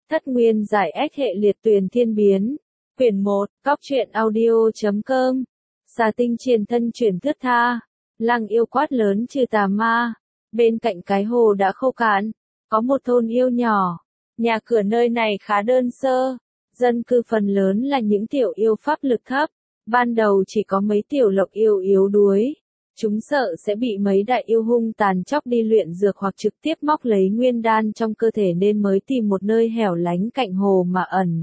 Thất nguyên giải ách hệ liệt tuyền thiên biến. Quyển 1, Cóc truyện audio.com. Xà tinh triền thân chuyển thướt tha. Lăng yêu quát lớn trừ tà ma. Bên cạnh cái hồ đã khô cạn, có một thôn yêu nhỏ. Nhà cửa nơi này khá đơn sơ. Dân cư phần lớn là những tiểu yêu pháp lực thấp. Ban đầu chỉ có mấy tiểu lộc yêu yếu đuối. Chúng sợ sẽ bị mấy đại yêu hung tàn chóc đi luyện dược hoặc trực tiếp móc lấy nguyên đan trong cơ thể nên mới tìm một nơi hẻo lánh cạnh hồ mà ẩn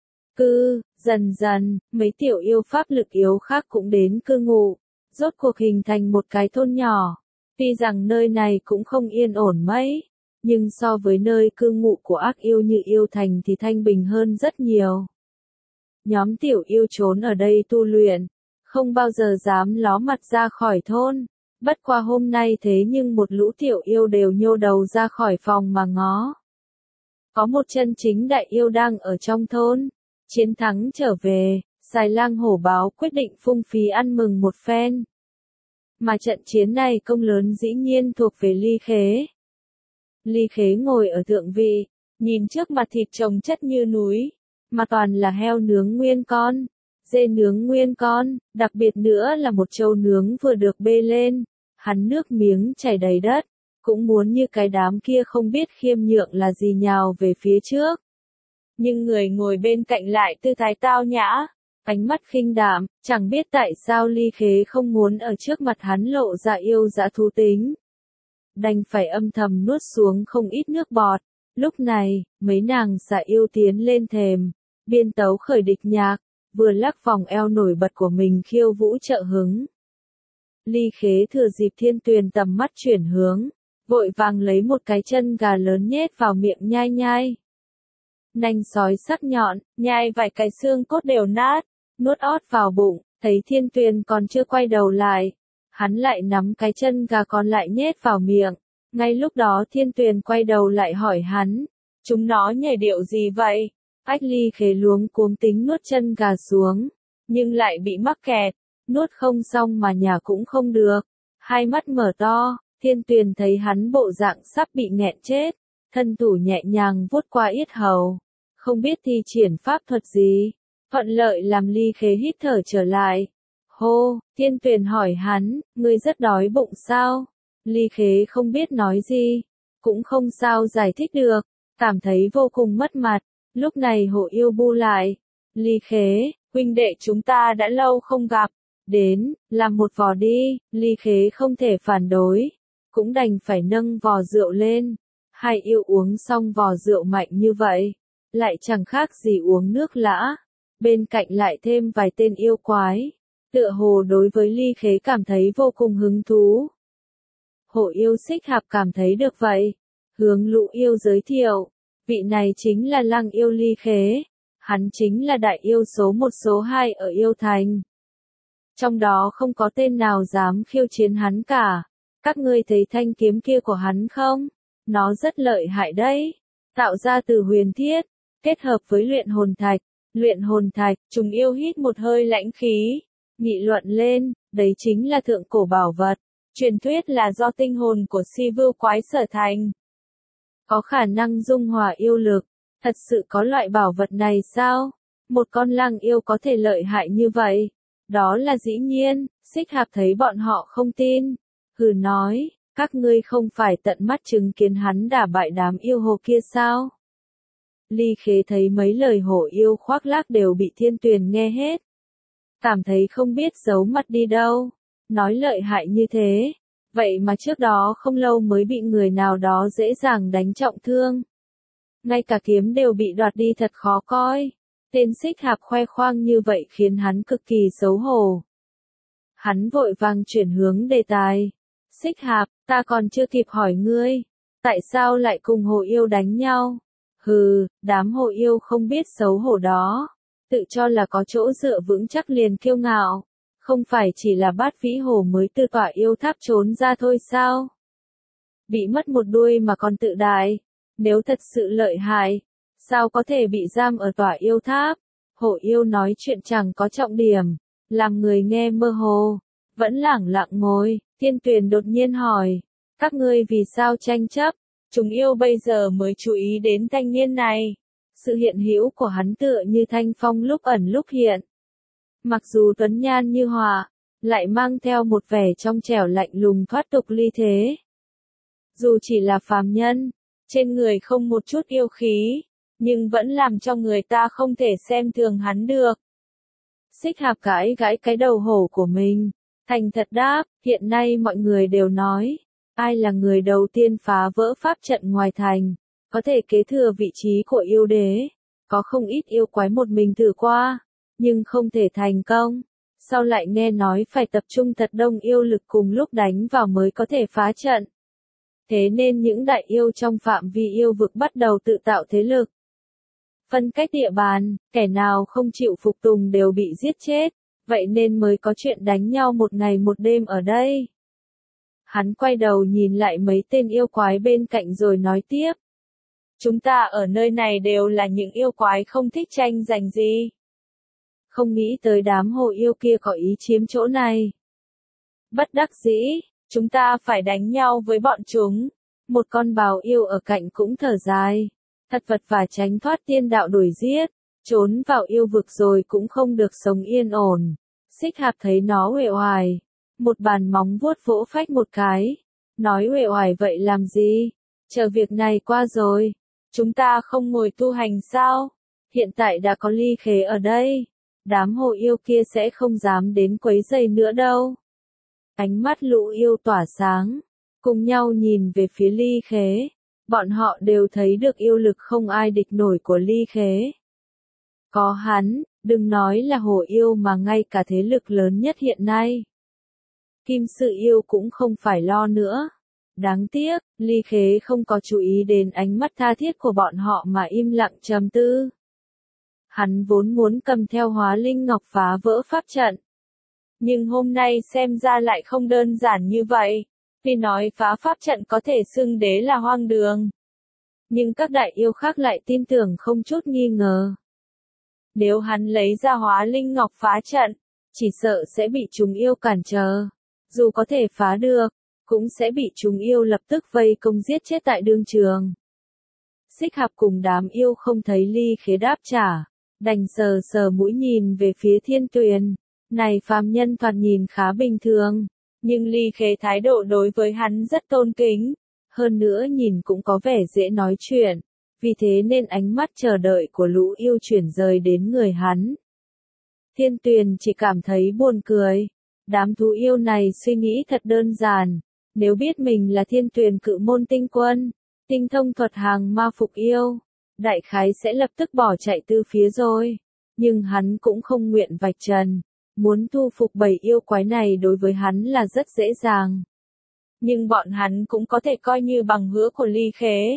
cư. Dần dần, mấy tiểu yêu pháp lực yếu khác cũng đến cư ngụ, rốt cuộc hình thành một cái thôn nhỏ. Tuy rằng nơi này cũng không yên ổn mấy, nhưng so với nơi cư ngụ của ác yêu như yêu thành thì thanh bình hơn rất nhiều. Nhóm tiểu yêu trốn ở đây tu luyện, không bao giờ dám ló mặt ra khỏi thôn. Bất qua hôm nay thế nhưng một lũ tiểu yêu đều nhô đầu ra khỏi phòng mà ngó. Có một chân chính đại yêu đang ở trong thôn. Chiến thắng trở về, Xài Lang Hổ Báo quyết định phung phí ăn mừng một phen. Mà trận chiến này công lớn dĩ nhiên thuộc về Ly Khế. Ly Khế ngồi ở thượng vị, nhìn trước mặt thịt chồng chất như núi, mà toàn là heo nướng nguyên con, dê nướng nguyên con, đặc biệt nữa là một trâu nướng vừa được bê lên. Hắn nước miếng chảy đầy đất, cũng muốn như cái đám kia không biết khiêm nhượng là gì nhào về phía trước. Nhưng người ngồi bên cạnh lại tư thái tao nhã, ánh mắt khinh đạm, chẳng biết tại sao Ly Khế không muốn ở trước mặt hắn lộ ra yêu dã thú tính. Đành phải âm thầm nuốt xuống không ít nước bọt. Lúc này, mấy nàng xà yêu tiến lên thềm, biên tấu khởi địch nhạc, vừa lắc vòng eo nổi bật của mình khiêu vũ trợ hứng. Ly Khế thừa dịp Thiên Tuyền tầm mắt chuyển hướng, vội vàng lấy một cái chân gà lớn nhét vào miệng nhai nhai. Nanh sói sắc nhọn, nhai vài cái xương cốt đều nát, nuốt ót vào bụng, thấy Thiên Tuyền còn chưa quay đầu lại. Hắn lại nắm cái chân gà còn lại nhét vào miệng. Ngay lúc đó Thiên Tuyền quay đầu lại hỏi hắn, chúng nó nhảy điệu gì vậy? Ách Ly Khế luống cuống tính nuốt chân gà xuống, nhưng lại bị mắc kẹt, nuốt không xong mà nhả cũng không được. Hai mắt mở to, Thiên Tuyền thấy hắn bộ dạng sắp bị nghẹn chết, thân thủ nhẹ nhàng vuốt qua yết hầu, không biết thi triển pháp thuật gì, thuận lợi làm Ly Khế hít thở trở lại. Hô, Thiên Tuyền hỏi hắn, ngươi rất đói bụng sao? Ly Khế không biết nói gì, cũng không sao giải thích được, cảm thấy vô cùng mất mặt. Lúc này Hổ Yêu bu lại, Ly Khế, huynh đệ chúng ta đã lâu không gặp, đến, làm một vò đi. Ly Khế không thể phản đối, cũng đành phải nâng vò rượu lên. Hai yêu uống xong vò rượu mạnh như vậy, lại chẳng khác gì uống nước lã. Bên cạnh lại thêm vài tên yêu quái, tựa hồ đối với Ly Khế cảm thấy vô cùng hứng thú. Hổ yêu Xích Hạp cảm thấy được vậy, hướng lũ yêu giới thiệu, vị này chính là Lăng yêu Ly Khế, hắn chính là đại yêu số 1 số 2 ở yêu thành. Trong đó không có tên nào dám khiêu chiến hắn cả. Các ngươi thấy thanh kiếm kia của hắn không? Nó rất lợi hại đấy, tạo ra từ huyền thiết, kết hợp với luyện hồn thạch. Luyện hồn thạch, chúng yêu hít một hơi lãnh khí, nghị luận lên, đấy chính là thượng cổ bảo vật, truyền thuyết là do tinh hồn của Si Vưu quái sở thành. Có khả năng dung hòa yêu lực, thật sự có loại bảo vật này sao? Một con lăng yêu có thể lợi hại như vậy? Đó là dĩ nhiên. Xích Hạp thấy bọn họ không tin, hừ nói, các ngươi không phải tận mắt chứng kiến hắn đả bại đám yêu hồ kia sao? Ly Khế thấy mấy lời hổ yêu khoác lác đều bị Thiên Tuyền nghe hết. Cảm thấy không biết giấu mặt đi đâu. Nói lợi hại như thế, vậy mà trước đó không lâu mới bị người nào đó dễ dàng đánh trọng thương. Ngay cả kiếm đều bị đoạt đi thật khó coi. Tên Xích Hạp khoe khoang như vậy khiến hắn cực kỳ xấu hổ. Hắn vội vàng chuyển hướng đề tài. Xích Hạp, ta còn chưa kịp hỏi ngươi, tại sao lại cùng hồ yêu đánh nhau? Hừ, đám hồ yêu không biết xấu hổ đó, tự cho là có chỗ dựa vững chắc liền kiêu ngạo, không phải chỉ là Bát Vĩ Hồ mới từ tỏa yêu tháp trốn ra thôi sao? Bị mất một đuôi mà còn tự đại, nếu thật sự lợi hại, sao có thể bị giam ở tỏa yêu tháp? Hổ yêu nói chuyện chẳng có trọng điểm, làm người nghe mơ hồ, vẫn lẳng lặng ngồi. Thiên Tuyền đột nhiên hỏi, các ngươi vì sao tranh chấp? Chúng yêu bây giờ mới chú ý đến thanh niên này. Sự hiện hữu của hắn tựa như thanh phong lúc ẩn lúc hiện. Mặc dù tuấn nhan như họa, lại mang theo một vẻ trong trẻo lạnh lùng thoát tục ly thế. Dù chỉ là phàm nhân, trên người không một chút yêu khí, nhưng vẫn làm cho người ta không thể xem thường hắn được. Xích Hạp gãi gãi cái đầu hổ của mình, thành thật đáp, hiện nay mọi người đều nói, ai là người đầu tiên phá vỡ pháp trận ngoài thành, có thể kế thừa vị trí của yêu đế. Có không ít yêu quái một mình thử qua, nhưng không thể thành công. Sau lại nghe nói phải tập trung thật đông yêu lực cùng lúc đánh vào mới có thể phá trận. Thế nên những đại yêu trong phạm vi yêu vực bắt đầu tự tạo thế lực. Phân cách địa bàn, kẻ nào không chịu phục tùng đều bị giết chết, vậy nên mới có chuyện đánh nhau một ngày một đêm ở đây. Hắn quay đầu nhìn lại mấy tên yêu quái bên cạnh rồi nói tiếp. Chúng ta ở nơi này đều là những yêu quái không thích tranh giành gì. Không nghĩ tới đám hồ yêu kia có ý chiếm chỗ này. Bất đắc dĩ, chúng ta phải đánh nhau với bọn chúng. Một con bào yêu ở cạnh cũng thở dài. Thật vật và tránh thoát tiên đạo đuổi giết, trốn vào yêu vực rồi cũng không được sống yên ổn. Xích Hạp thấy nó uể oải, một bàn móng vuốt vỗ phách một cái, nói uể oải vậy làm gì? Chờ việc này qua rồi, chúng ta không ngồi tu hành sao? Hiện tại đã có Ly Khế ở đây, đám hồ yêu kia sẽ không dám đến quấy rầy nữa đâu. Ánh mắt lũ yêu tỏa sáng, cùng nhau nhìn về phía Ly Khế. Bọn họ đều thấy được yêu lực không ai địch nổi của Ly Khế. Có hắn, đừng nói là hồ yêu mà ngay cả thế lực lớn nhất hiện nay. Kim Sự Yêu cũng không phải lo nữa. Đáng tiếc, Ly Khế không có chú ý đến ánh mắt tha thiết của bọn họ mà im lặng trầm tư. Hắn vốn muốn cầm theo Hóa Linh Ngọc phá vỡ pháp trận. Nhưng hôm nay xem ra lại không đơn giản như vậy. Vì nói phá pháp trận có thể xưng đế là hoang đường. Nhưng các đại yêu khác lại tin tưởng không chút nghi ngờ. Nếu hắn lấy ra Hóa Linh Ngọc phá trận, chỉ sợ sẽ bị chúng yêu cản trở. Dù có thể phá được, cũng sẽ bị chúng yêu lập tức vây công giết chết tại đương trường. Xích Hạp cùng đám yêu không thấy Ly Khế đáp trả, đành sờ sờ mũi nhìn về phía Thiên Tuyền. Này phàm nhân thoạt nhìn khá bình thường. Nhưng Ly Khế thái độ đối với hắn rất tôn kính, hơn nữa nhìn cũng có vẻ dễ nói chuyện, vì thế nên ánh mắt chờ đợi của lũ yêu chuyển rời đến người hắn. Thiên Tuyền chỉ cảm thấy buồn cười, đám thú yêu này suy nghĩ thật đơn giản, nếu biết mình là Thiên Tuyền Cự Môn tinh quân, tinh thông thuật hàng ma phục yêu, đại khái sẽ lập tức bỏ chạy từ phía rồi, nhưng hắn cũng không nguyện vạch trần. Muốn thu phục bầy yêu quái này đối với hắn là rất dễ dàng. Nhưng bọn hắn cũng có thể coi như bằng hữu của Ly Khế.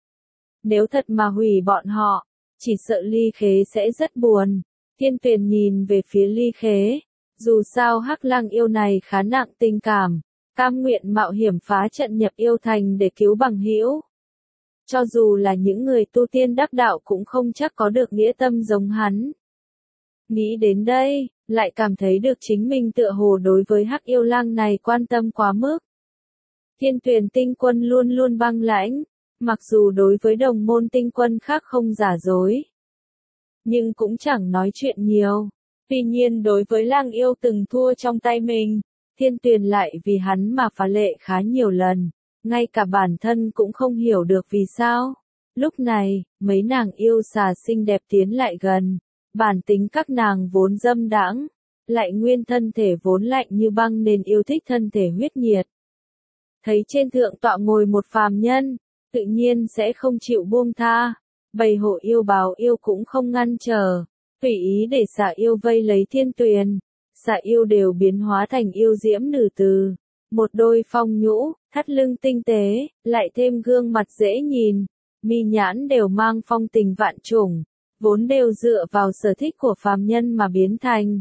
Nếu thật mà hủy bọn họ, chỉ sợ Ly Khế sẽ rất buồn. Thiên Tuyền nhìn về phía Ly Khế. Dù sao Hắc Lang yêu này khá nặng tình cảm, cam nguyện mạo hiểm phá trận nhập yêu thành để cứu bằng hữu. Cho dù là những người tu tiên đắc đạo cũng không chắc có được nghĩa tâm giống hắn. Nghĩ đến đây, lại cảm thấy được chính mình tựa hồ đối với Hắc Yêu Lang này quan tâm quá mức. Thiên Tuyền tinh quân luôn luôn băng lãnh, mặc dù đối với đồng môn tinh quân khác không giả dối, nhưng cũng chẳng nói chuyện nhiều. Tuy nhiên đối với Lang yêu từng thua trong tay mình, Thiên Tuyền lại vì hắn mà phá lệ khá nhiều lần, ngay cả bản thân cũng không hiểu được vì sao. Lúc này, mấy nàng yêu xà xinh đẹp tiến lại gần. Bản tính các nàng vốn dâm đãng, lại nguyên thân thể vốn lạnh như băng nên yêu thích thân thể huyết nhiệt. Thấy trên thượng tọa ngồi một phàm nhân, tự nhiên sẽ không chịu buông tha. Bầy hộ yêu báo yêu cũng không ngăn trở, tùy ý để xà yêu vây lấy Thiên Tuyền. Xà yêu đều biến hóa thành yêu diễm nữ từ. Một đôi phong nhũ, thắt lưng tinh tế, lại thêm gương mặt dễ nhìn. Mi nhãn đều mang phong tình vạn trùng. Vốn đều dựa vào sở thích của phàm nhân mà biến thành.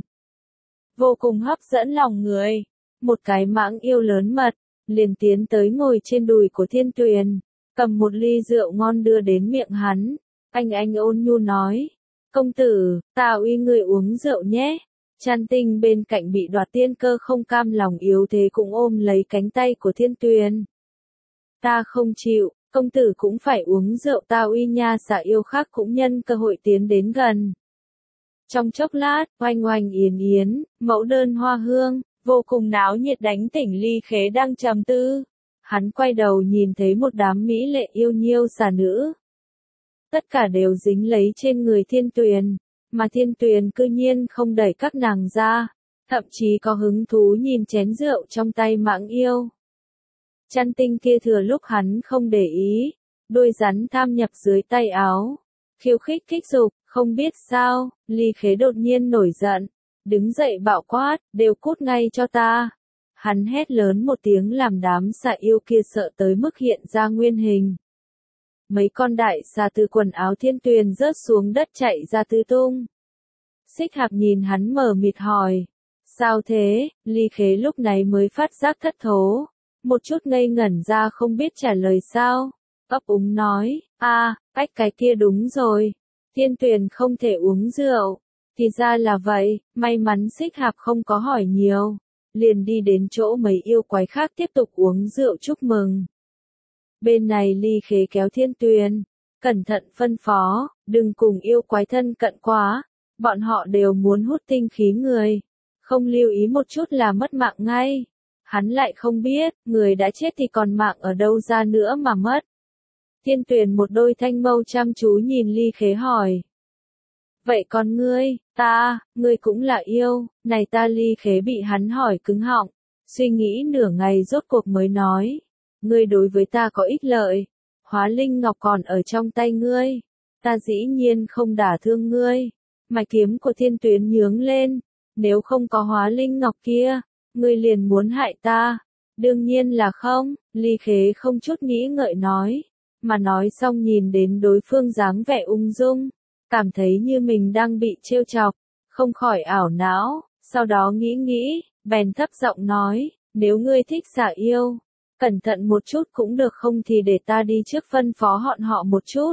Vô cùng hấp dẫn lòng người. Một cái mãng yêu lớn mật, liền tiến tới ngồi trên đùi của Thiên Tuyền, cầm một ly rượu ngon đưa đến miệng hắn. Anh ôn nhu nói, công tử, ta uy người uống rượu nhé. Chan Tinh bên cạnh bị đoạt tiên cơ không cam lòng yếu thế cũng ôm lấy cánh tay của Thiên Tuyền. Ta không chịu, công tử cũng phải uống rượu ta uy nha. Xà yêu khác cũng nhân cơ hội tiến đến gần. Trong chốc lát, oanh oanh yến yến, mẫu đơn hoa hương, vô cùng náo nhiệt đánh tỉnh Ly Khế đang trầm tư. Hắn quay đầu nhìn thấy một đám mỹ lệ yêu nhiêu xà nữ. Tất cả đều dính lấy trên người Thiên Tuyền, mà Thiên Tuyền cư nhiên không đẩy các nàng ra, thậm chí có hứng thú nhìn chén rượu trong tay Mãng Yêu. Chăn tinh kia thừa lúc hắn không để ý, đôi rắn tham nhập dưới tay áo, khiêu khích kích dục, không biết sao, Ly Khế đột nhiên nổi giận, đứng dậy bạo quát, đều cút ngay cho ta. Hắn hét lớn một tiếng làm đám xà yêu kia sợ tới mức hiện ra nguyên hình. Mấy con đại xà từ quần áo Thiên Tuyền rớt xuống đất chạy ra tứ tung. Xích Hạc nhìn hắn mờ mịt hỏi, sao thế? Ly Khế lúc này mới phát giác thất thố, một chút ngây ngẩn ra không biết trả lời sao. Ấp úng nói, ách cái kia đúng rồi, Thiên Tuyền không thể uống rượu. Thì ra là vậy, may mắn Xích Hạc không có hỏi nhiều, liền đi đến chỗ mấy yêu quái khác tiếp tục uống rượu chúc mừng. Bên này Ly Khế kéo Thiên Tuyền, cẩn thận phân phó, đừng cùng yêu quái thân cận quá, bọn họ đều muốn hút tinh khí người, không lưu ý một chút là mất mạng ngay. Hắn lại không biết, người đã chết thì còn mạng ở đâu ra nữa mà mất. Thiên Tuyền một đôi thanh mâu chăm chú nhìn Ly Khế hỏi. Vậy còn ngươi cũng là yêu, này ta Ly Khế bị hắn hỏi cứng họng, suy nghĩ nửa ngày rốt cuộc mới nói. Ngươi đối với ta có ích lợi, Hóa Linh Ngọc còn ở trong tay ngươi, ta dĩ nhiên không đả thương ngươi. Mạch kiếm của Thiên Tuyền nhướng lên, nếu không có Hóa Linh Ngọc kia, ngươi liền muốn hại ta. Đương nhiên là không, Ly Khế không chút nghĩ ngợi nói, mà nói xong nhìn đến đối phương dáng vẻ ung dung, cảm thấy như mình đang bị trêu chọc, không khỏi ảo não, sau đó nghĩ, bèn thấp giọng nói, nếu ngươi thích xà yêu, cẩn thận một chút cũng được không thì để ta đi trước phân phó họ một chút.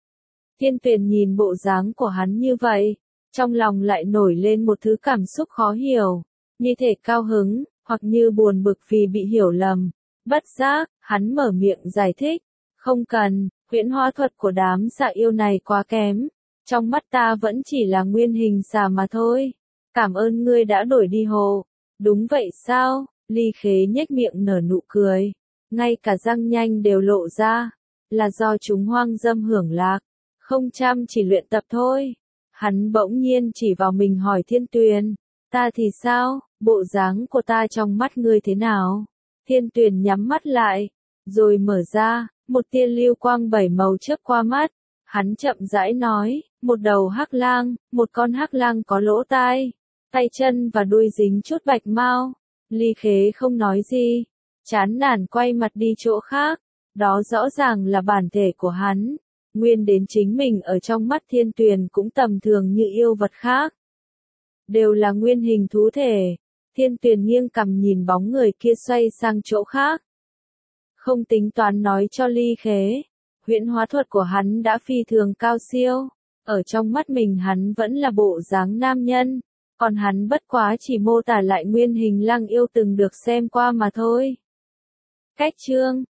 Thiên Tuyền nhìn bộ dáng của hắn như vậy, trong lòng lại nổi lên một thứ cảm xúc khó hiểu, như thể cao hứng, hoặc như buồn bực vì bị hiểu lầm. Bất giác, hắn mở miệng giải thích, không cần, huyễn hóa thuật của đám xà yêu này quá kém, trong mắt ta vẫn chỉ là nguyên hình xà mà thôi. Cảm ơn ngươi đã đổi đi hồ. Đúng vậy sao? Ly Khế nhếch miệng nở nụ cười, ngay cả răng nhanh đều lộ ra, là do chúng hoang dâm hưởng lạc, không chăm chỉ luyện tập thôi. Hắn bỗng nhiên chỉ vào mình hỏi Thiên Tuyền, ta thì sao, bộ dáng của ta trong mắt ngươi thế nào? Thiên Tuyền nhắm mắt lại, rồi mở ra, một tia lưu quang bảy màu chớp qua mắt, hắn chậm rãi nói, một đầu hắc lang, một con hắc lang có lỗ tai, tay chân và đuôi dính chút bạch mao. Ly Khế không nói gì, chán nản quay mặt đi chỗ khác, đó rõ ràng là bản thể của hắn, nguyên đến chính mình ở trong mắt Thiên Tuyền cũng tầm thường như yêu vật khác. Đều là nguyên hình thú thể. Thiên Tuyền nghiêng cằm nhìn bóng người kia xoay sang chỗ khác. Không tính toán nói cho Ly Khế, huyễn hóa thuật của hắn đã phi thường cao siêu, ở trong mắt mình hắn vẫn là bộ dáng nam nhân, còn hắn bất quá chỉ mô tả lại nguyên hình Lăng Yêu từng được xem qua mà thôi. Cách chương